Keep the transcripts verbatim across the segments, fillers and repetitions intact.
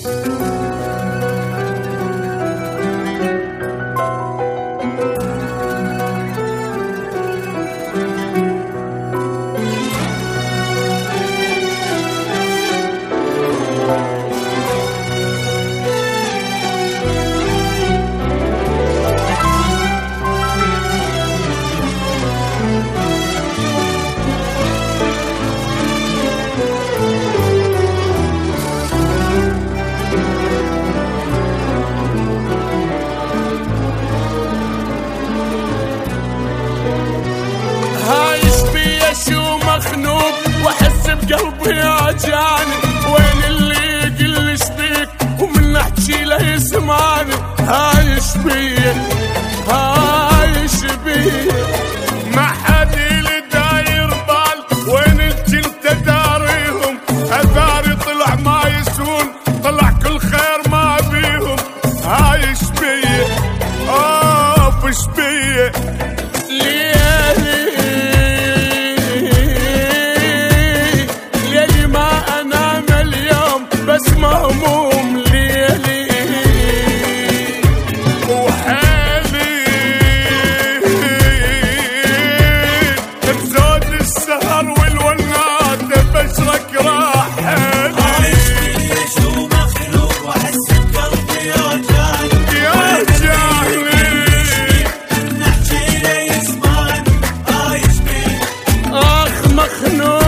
مخنوق واحس بقلبي عجاني، وين اللي يقلش بيك ومن احكي له يسمعني. هايش بيه هايش بيه ما حد اللي داير بال، وين الجنت داريهم اثاري طلع ما يسون، طلع كل خير ما بيهم. هايش بيه اوف ايش بيه مهموم ليلي وحالي بزود السهر والونات بشرك راحلي. عايش بيش ومخلوق واحس بقلبي يوجعني، يا جاني نحكي له يسمعني. عايش بيش اخ مخنوق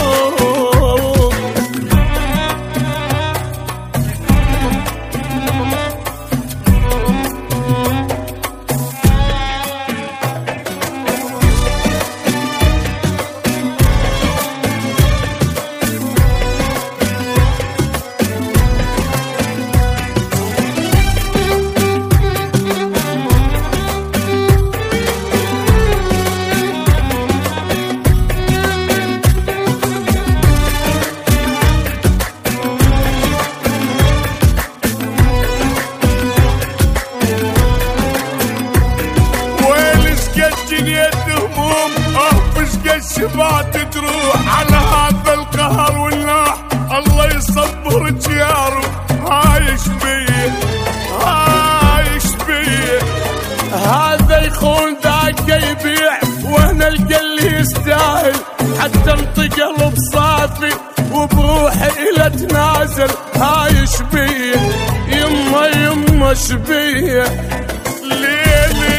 الشبات تروح على هذا القهر والناح. الله يصبر جياره. هايش بيه هايش بيه هذا يخون ذاك يبيع، وهنا القل يستاهل حتى انطق قلب صافي وبروحي الى تنازل. هايش بيه يما يما شبيه ليلي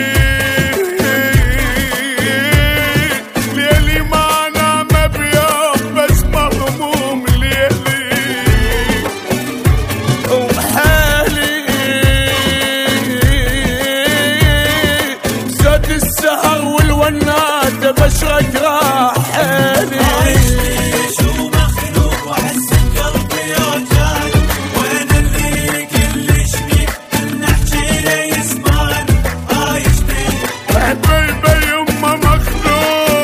بشرك راحلي. عايش بيش ومخلوق واحس بقلبي يوجعني، وين اللي يقلش بيك نحكي له يسمعني. عايش بيش حبيبي يما مخلوق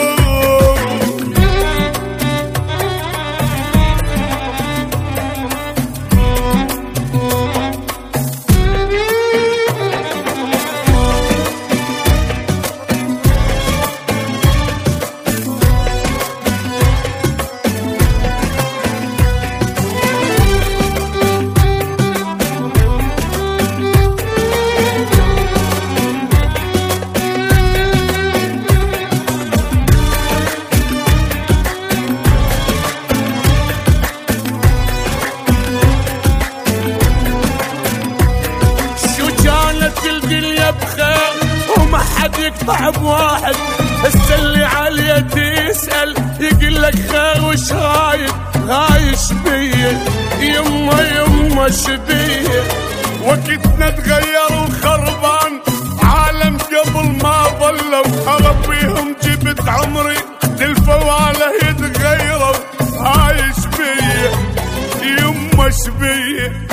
بخير وما حد يقطع بواحد. هسه اللي عليه تسأل يقول لك خير وش رايد. هايش بيه يما يما شبيه وقتنا تغير وخربان عالم قبل ما ظلوا. اربيهم جبت عمري الفواله يتغيروا. هايش بيه يما شبيه